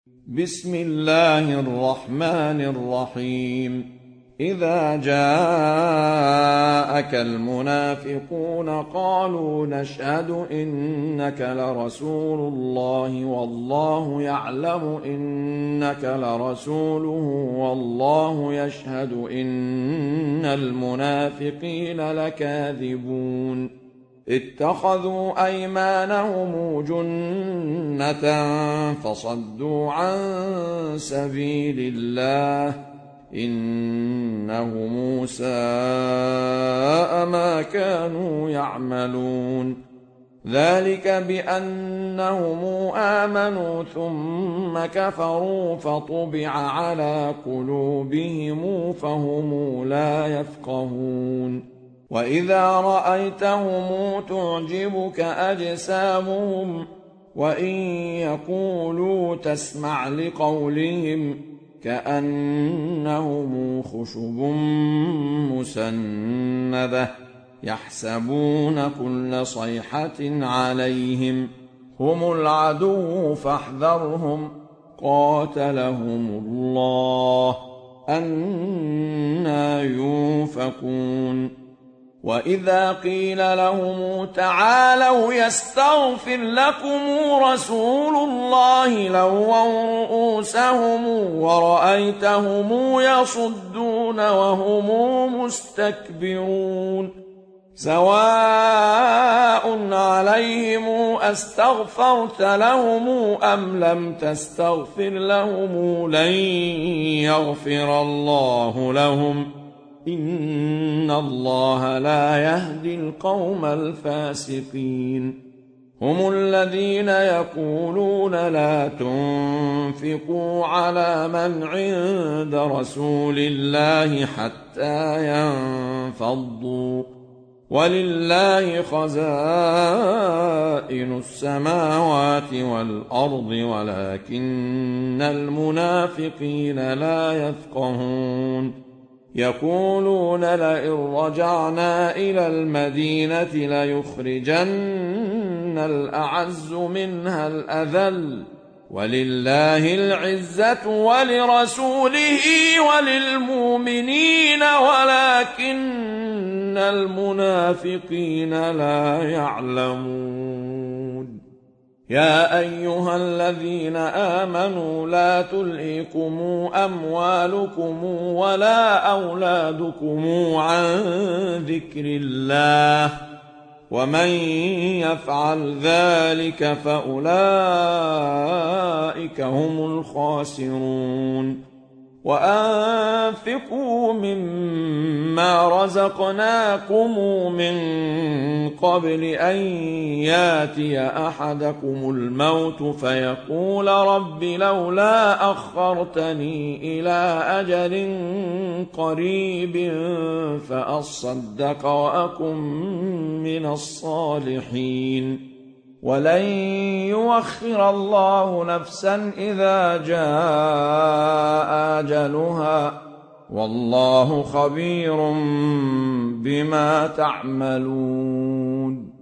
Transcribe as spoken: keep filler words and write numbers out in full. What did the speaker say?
بسم الله الرحمن الرحيم إذا جاءك المنافقون قالوا نشهد إنك لرسول الله والله يعلم إنك لرسوله والله يشهد إن المنافقين لكاذبون اتخذوا أيمانهم جنة فصدوا عن سبيل الله إنهم ساء ما كانوا يعملون ذلك بأنهم آمنوا ثم كفروا فطبع على قلوبهم فهم لا يفقهون وإذا رأيتهم تعجبك أجسامهم وإن يقولوا تسمع لقولهم كأنهم خشب مسندة يحسبون كل صيحة عليهم هم العدو فاحذرهم قاتلهم الله أنى يؤفكون وإذا قيل لهم تعالوا يستغفر لكم رسول الله لووا رؤوسهم ورأيتهم يصدون وهم مستكبرون سواء عليهم أستغفرت لهم أم لم تستغفر لهم لن يغفر الله لهم إن الله لا يهدي القوم الفاسقين هم الذين يقولون لا تنفقوا على من عند رسول الله حتى ينفضوا ولله خزائن السماوات والأرض ولكن المنافقين لا يفقهون يقولون لئن رجعنا إلى المدينة ليخرجن الأعز منها الأذل ولله العزة ولرسوله وللمؤمنين ولكن المنافقين لا يعلمون يا أيها الذين آمنوا لا تلهكم أموالكم ولا أولادكم عن ذكر الله ومن يفعل ذلك فأولئك هم الخاسرون وأنفقوا مما رزقناكم من قبل أن ياتي أحدكم الموت فيقول رب لولا أخرتني إلى أجل قريب فأصدق وأكن من الصالحين ولن يؤخر الله نفسا إذا جاء أجلها والله خبير بما تعملون